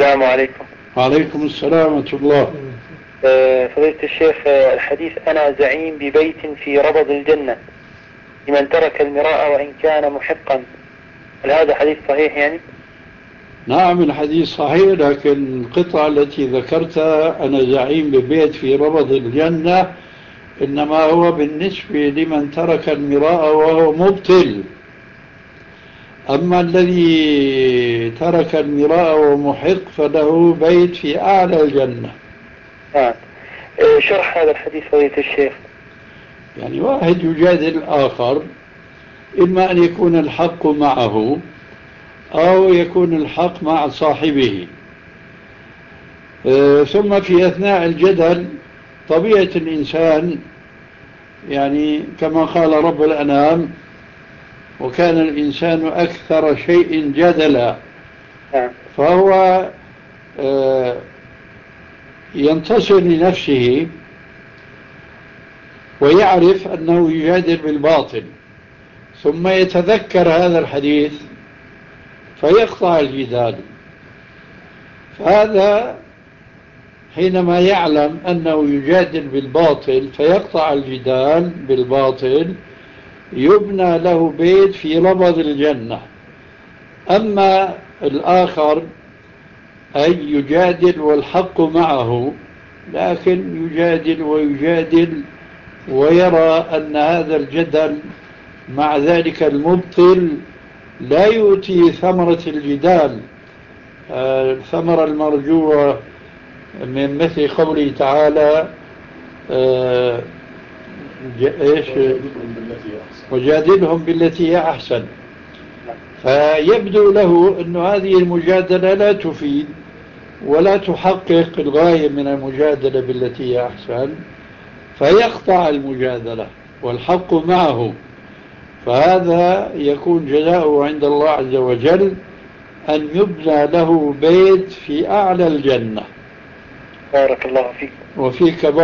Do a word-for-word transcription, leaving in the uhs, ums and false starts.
السلام عليكم. وعليكم السلام ورحمة الله. آه، فضيلة الشيخ، آه، الحديث أنا زعيم ببيت في ربض الجنة لمن ترك المراء وإن كان محقا، هل هذا حديث صحيح يعني؟ نعم الحديث صحيح، لكن القطعة التي ذكرتها أنا زعيم ببيت في ربض الجنة إنما هو بالنسبة لمن ترك المراء وهو مبطل. أما الذي ترك المراء ومحق فله بيت في أعلى الجنة. آه. شرح هذا الحديث فضيلة الشيخ. يعني واحد يجادل الآخر، إما أن يكون الحق معه أو يكون الحق مع صاحبه. آه ثم في أثناء الجدل طبيعة الإنسان، يعني كما قال رب الأنام: وكان الإنسان أكثر شيء جدلا. فهو آه ينتصر لنفسه ويعرف أنه يجادل بالباطل، ثم يتذكر هذا الحديث فيقطع الجدال. فهذا حينما يعلم أنه يجادل بالباطل فيقطع الجدال بالباطل يبنى له بيت في ربض الجنة. أما الآخر أي يجادل والحق معه، لكن يجادل ويجادل ويرى أن هذا الجدل مع ذلك المبطل لا يؤتي ثمرة الجدال، آه الثمرة المرجوة من مثل قوله تعالى: آه إيش؟ وجادلهم بالتي هي أحسن. فيبدو له أن هذه المجادلة لا تفيد ولا تحقق الغاية من المجادلة بالتي هي أحسن، فيقطع المجادلة والحق معه. فهذا يكون جزاؤه عند الله عز وجل أن يبنى له بيت في أعلى الجنة. بارك الله فيك. وفيك